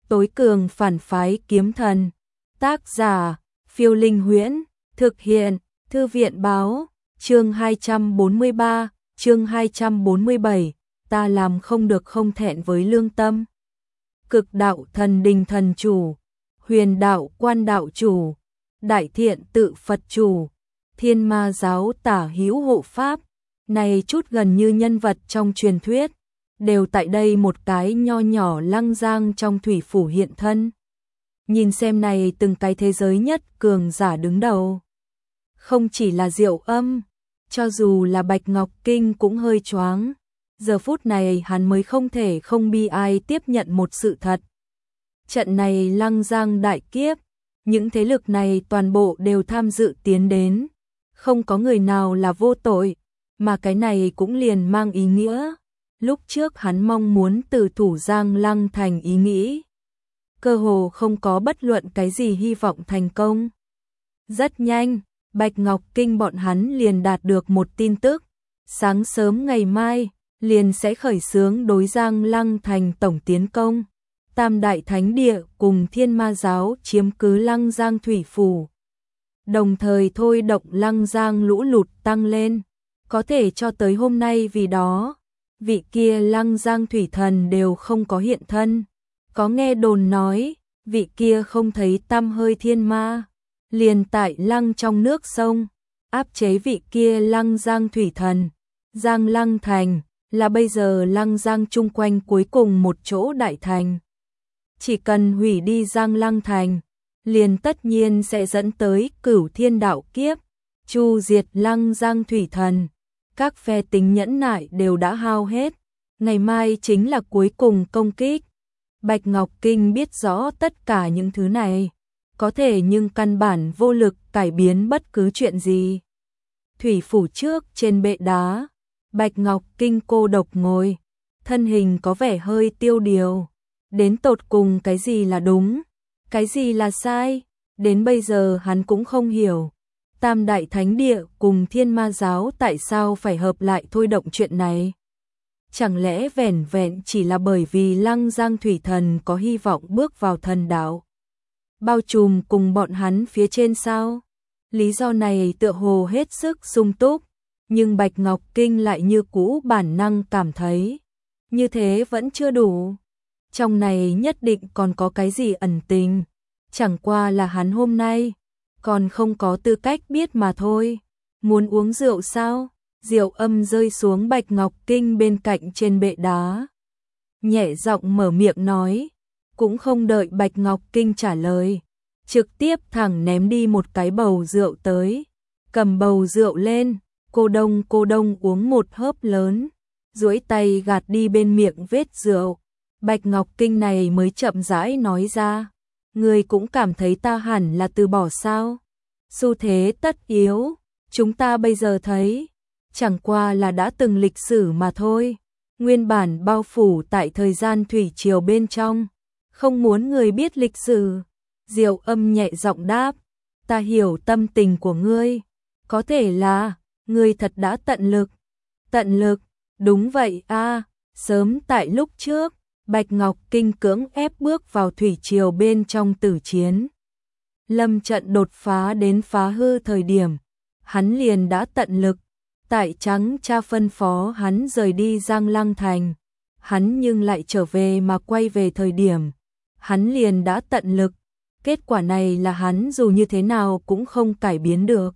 tối cường phản phái kiếm thần. Tác giả, Phiêu Linh Huyễn, thực hiện, Thư viện Báo, chương 243, chương 247, ta làm không được không thẹn với lương tâm. Cực đạo thần đình thần chủ, huyền đạo quan đạo chủ, đại thiện tự Phật chủ, thiên ma giáo tả hữu hộ pháp, này chút gần như nhân vật trong truyền thuyết, đều tại đây một cái nho nhỏ Lăng Giang trong thủy phủ hiện thân. Nhìn xem này từng cái thế giới nhất cường giả đứng đầu. Không chỉ là Diệu Âm, cho dù là Bạch Ngọc Kinh cũng hơi choáng. Giờ phút này hắn mới không thể không bi ai tiếp nhận một sự thật. Trận này Lăng Giang đại kiếp, những thế lực này toàn bộ đều tham dự tiến đến. Không có người nào là vô tội, mà cái này cũng liền mang ý nghĩa. Lúc trước hắn mong muốn từ thủ Giang Lăng thành ý nghĩ. Cơ hồ không có bất luận cái gì hy vọng thành công. Rất nhanh, Bạch Ngọc Kinh bọn hắn liền đạt được một tin tức. Sáng sớm ngày mai, liền sẽ khởi xướng đối Giang Lăng thành tổng tiến công. Tam Đại Thánh Địa cùng Thiên Ma Giáo chiếm cứ Lăng Giang thủy phủ. Đồng thời thôi động Lăng Giang lũ lụt tăng lên. Có thể cho tới hôm nay vì đó, vị kia Lăng Giang thủy thần đều không có hiện thân. Có nghe đồn nói, vị kia không thấy tăm hơi thiên ma, liền tại Lăng trong nước sông, áp chế vị kia Lăng Giang thủy thần. Giang Lăng thành là bây giờ Lăng Giang chung quanh cuối cùng một chỗ đại thành. Chỉ cần hủy đi Giang Lăng thành, liền tất nhiên sẽ dẫn tới Cửu Thiên đạo kiếp, chu diệt Lăng Giang thủy thần. Các phe tính nhẫn nại đều đã hao hết, ngày mai chính là cuối cùng công kích. Bạch Ngọc Kinh biết rõ tất cả những thứ này, có thể nhưng căn bản vô lực cải biến bất cứ chuyện gì. Thủy phủ trước trên bệ đá, Bạch Ngọc Kinh cô độc ngồi, thân hình có vẻ hơi tiêu điều. Đến tột cùng cái gì là đúng, cái gì là sai, đến bây giờ hắn cũng không hiểu. Tam Đại Thánh Địa cùng Thiên Ma Giáo tại sao phải hợp lại thôi động chuyện này? Chẳng lẽ vẻn vẹn chỉ là bởi vì Lăng Giang thủy thần có hy vọng bước vào thần đạo, bao trùm cùng bọn hắn phía trên sao? Lý do này tựa hồ hết sức sung túc, nhưng Bạch Ngọc Kinh lại như cũ bản năng cảm thấy như thế vẫn chưa đủ. Trong này nhất định còn có cái gì ẩn tình, chẳng qua là hắn hôm nay còn không có tư cách biết mà thôi. Muốn uống rượu sao? Diệu Âm rơi xuống Bạch Ngọc Kinh bên cạnh trên bệ đá, nhẹ giọng mở miệng nói, cũng không đợi Bạch Ngọc Kinh trả lời, trực tiếp thẳng ném đi một cái bầu rượu tới, cầm bầu rượu lên, cô đông uống một hớp lớn, duỗi tay gạt đi bên miệng vết rượu. Bạch Ngọc Kinh này mới chậm rãi nói ra, ngươi cũng cảm thấy ta hẳn là từ bỏ sao? Xu thế tất yếu, chúng ta bây giờ thấy, chẳng qua là đã từng lịch sử mà thôi. Nguyên bản bao phủ tại thời gian thủy triều bên trong, không muốn người biết lịch sử. Diệu Âm nhẹ giọng đáp, ta hiểu tâm tình của ngươi, có thể là ngươi thật đã tận lực. Tận lực, đúng vậy a. Sớm tại lúc trước, Bạch Ngọc Kinh cưỡng ép bước vào thủy triều bên trong tử chiến. Lâm trận đột phá đến phá hư thời điểm, hắn liền đã tận lực. Tại Trắng Cha phân phó hắn rời đi Giang Lăng thành, hắn nhưng lại trở về mà quay về thời điểm, hắn liền đã tận lực. Kết quả này là hắn dù như thế nào cũng không cải biến được.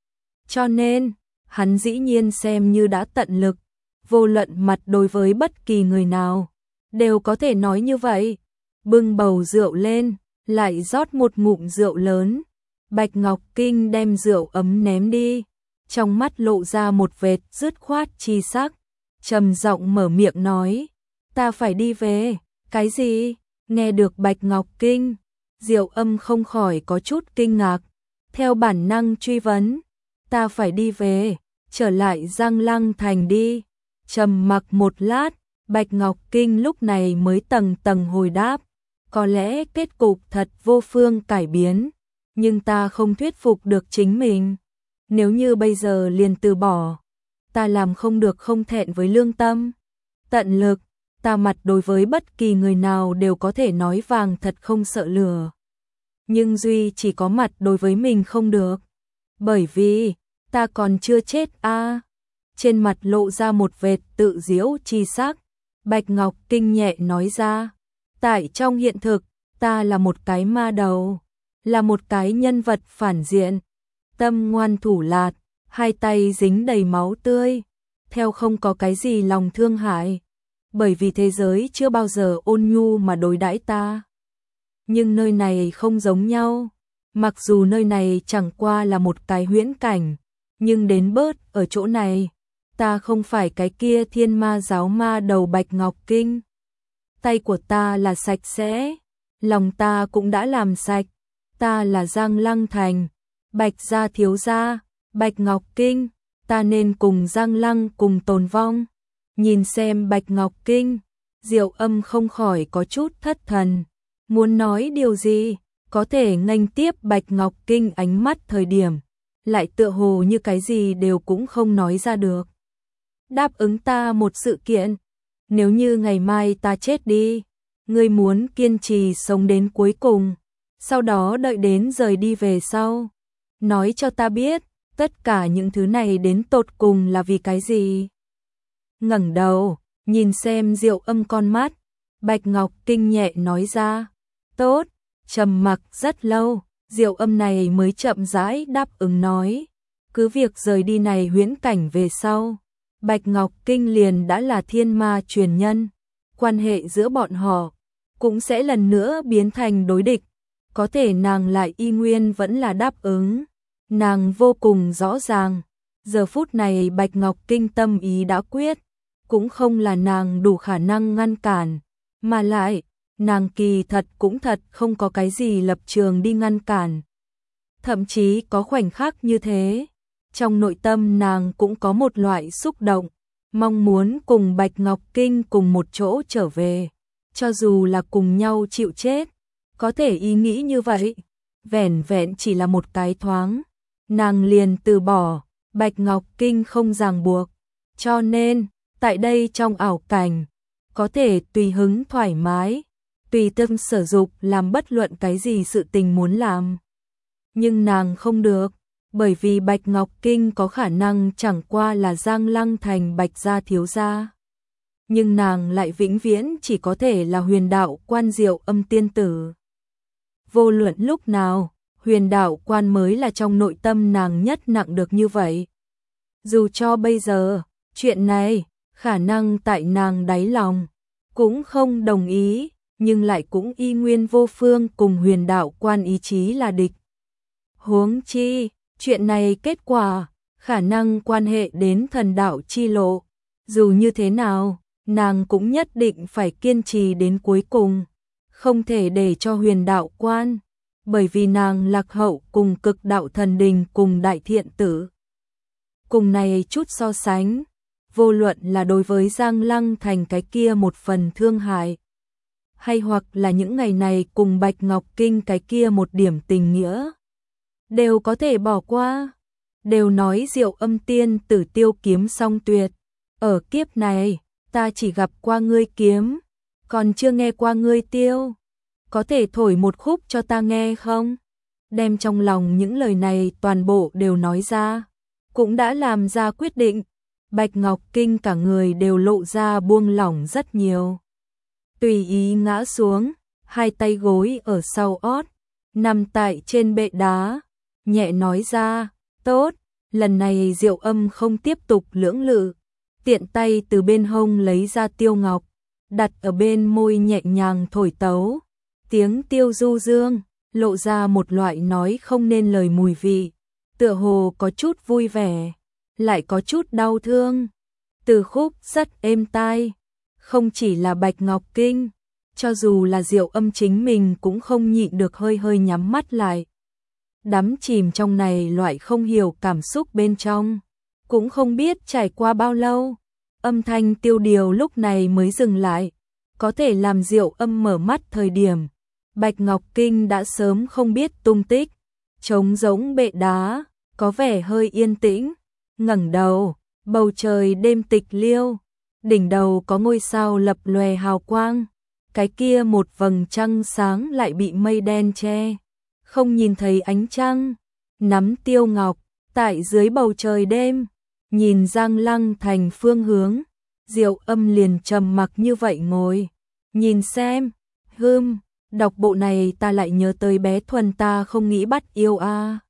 Cho nên, hắn dĩ nhiên xem như đã tận lực, vô luận mặt đối với bất kỳ người nào, đều có thể nói như vậy. Bưng bầu rượu lên, lại rót một ngụm rượu lớn. Bạch Ngọc Kinh đem rượu ấm ném đi, trong mắt lộ ra một vệt dứt khoát chi sắc, trầm giọng mở miệng nói, ta phải đi về. Cái gì? Nghe được Bạch Ngọc Kinh, Diệu Âm không khỏi có chút kinh ngạc, theo bản năng truy vấn, ta phải đi về, trở lại Giang Lăng thành đi. Trầm mặc một lát, Bạch Ngọc Kinh lúc này mới tầng tầng hồi đáp, có lẽ kết cục thật vô phương cải biến, nhưng ta không thuyết phục được chính mình. Nếu như bây giờ liền từ bỏ, ta làm không được không thẹn với lương tâm. Tận lực, ta mặt đối với bất kỳ người nào đều có thể nói vàng thật không sợ lửa. Nhưng duy chỉ có mặt đối với mình không được. Bởi vì, ta còn chưa chết a. Trên mặt lộ ra một vệt tự giễu chi sắc. Bạch Ngọc Kinh nhẹ nói ra. Tại trong hiện thực, ta là một cái ma đầu. Là một cái nhân vật phản diện. Tâm ngoan thủ lạt, hai tay dính đầy máu tươi. Theo không có cái gì lòng thương hại. Bởi vì thế giới chưa bao giờ ôn nhu mà đối đãi ta. Nhưng nơi này không giống nhau. Mặc dù nơi này chẳng qua là một cái huyễn cảnh, nhưng đến bớt ở chỗ này, ta không phải cái kia thiên ma giáo ma đầu Bạch Ngọc Kinh. Tay của ta là sạch sẽ, lòng ta cũng đã làm sạch, ta là Giang Lăng Thành, Bạch gia thiếu gia, Bạch Ngọc Kinh, ta nên cùng Giang Lăng cùng tồn vong. Nhìn xem Bạch Ngọc Kinh, Diệu Âm không khỏi có chút thất thần, muốn nói điều gì, có thể nghênh tiếp Bạch Ngọc Kinh ánh mắt thời điểm, lại tựa hồ như cái gì đều cũng không nói ra được. Đáp ứng ta một sự kiện, nếu như ngày mai ta chết đi, ngươi muốn kiên trì sống đến cuối cùng, sau đó đợi đến rời đi về sau. Nói cho ta biết, tất cả những thứ này đến tột cùng là vì cái gì? Ngẩng đầu, nhìn xem Diệu Âm con mắt, Bạch Ngọc Kinh nhẹ nói ra. Tốt, trầm mặc rất lâu, Diệu Âm này mới chậm rãi đáp ứng nói. Cứ việc rời đi này huyễn cảnh về sau, Bạch Ngọc Kinh liền đã là thiên ma truyền nhân, quan hệ giữa bọn họ cũng sẽ lần nữa biến thành đối địch, có thể nàng lại y nguyên vẫn là đáp ứng. Nàng vô cùng rõ ràng, giờ phút này Bạch Ngọc Kinh tâm ý đã quyết, cũng không là nàng đủ khả năng ngăn cản, mà lại, nàng kỳ thật cũng thật không có cái gì lập trường đi ngăn cản. Thậm chí có khoảnh khắc như thế, trong nội tâm nàng cũng có một loại xúc động, mong muốn cùng Bạch Ngọc Kinh cùng một chỗ trở về, cho dù là cùng nhau chịu chết, có thể ý nghĩ như vậy, vẻn vẹn chỉ là một cái thoáng, nàng liền từ bỏ, Bạch Ngọc Kinh không ràng buộc, cho nên, tại đây trong ảo cảnh, có thể tùy hứng thoải mái, tùy tâm sở dục làm bất luận cái gì sự tình muốn làm. Nhưng nàng không được, bởi vì Bạch Ngọc Kinh có khả năng chẳng qua là Giang Lăng Thành Bạch gia thiếu gia. Nhưng nàng lại vĩnh viễn chỉ có thể là Huyền Đạo Quan Diệu Âm tiên tử. Vô luận lúc nào, Huyền Đạo Quan mới là trong nội tâm nàng nhất nặng được như vậy. Dù cho bây giờ, chuyện này, khả năng tại nàng đáy lòng, cũng không đồng ý, nhưng lại cũng y nguyên vô phương cùng Huyền Đạo Quan ý chí là địch. Huống chi, chuyện này kết quả, khả năng quan hệ đến thần đạo chi lộ. Dù như thế nào, nàng cũng nhất định phải kiên trì đến cuối cùng, không thể để cho Huyền Đạo Quan, bởi vì nàng lạc hậu cùng Cực Đạo Thần Đình cùng Đại Thiện Tử. Cùng này chút so sánh, vô luận là đối với Giang Lăng Thành cái kia một phần thương hại, hay hoặc là những ngày này cùng Bạch Ngọc Kinh cái kia một điểm tình nghĩa, đều có thể bỏ qua. Đều nói Diệu Âm tiên tử tiêu kiếm song tuyệt, ở kiếp này, ta chỉ gặp qua ngươi kiếm, còn chưa nghe qua ngươi tiêu. Có thể thổi một khúc cho ta nghe không? Đem trong lòng những lời này toàn bộ đều nói ra, cũng đã làm ra quyết định. Bạch Ngọc Kinh cả người đều lộ ra buông lỏng rất nhiều. Tùy ý ngã xuống, hai tay gối ở sau ót, nằm tại trên bệ đá, nhẹ nói ra, tốt, lần này Diệu Âm không tiếp tục lưỡng lự, tiện tay từ bên hông lấy ra tiêu ngọc, đặt ở bên môi nhẹ nhàng thổi tấu, tiếng tiêu du dương, lộ ra một loại nói không nên lời mùi vị, tựa hồ có chút vui vẻ, lại có chút đau thương. Từ khúc rất êm tai, không chỉ là Bạch Ngọc Kinh, cho dù là Diệu Âm chính mình cũng không nhịn được hơi hơi nhắm mắt lại. Đắm chìm trong này loại không hiểu cảm xúc bên trong, cũng không biết trải qua bao lâu, âm thanh tiêu điều lúc này mới dừng lại, có thể làm Diệu Âm mở mắt thời điểm, Bạch Ngọc Kinh đã sớm không biết tung tích, trống rỗng bệ đá, có vẻ hơi yên tĩnh, ngẩng đầu, bầu trời đêm tịch liêu, đỉnh đầu có ngôi sao lập lòe hào quang, cái kia một vầng trăng sáng lại bị mây đen che, không nhìn thấy ánh trăng. Nắm Tiêu Ngọc, tại dưới bầu trời đêm, nhìn Giang Lăng Thành phương hướng, Diệu Âm liền trầm mặc như vậy ngồi, nhìn xem, đọc bộ này ta lại nhớ tới bé Thuần ta không nghĩ bắt yêu a.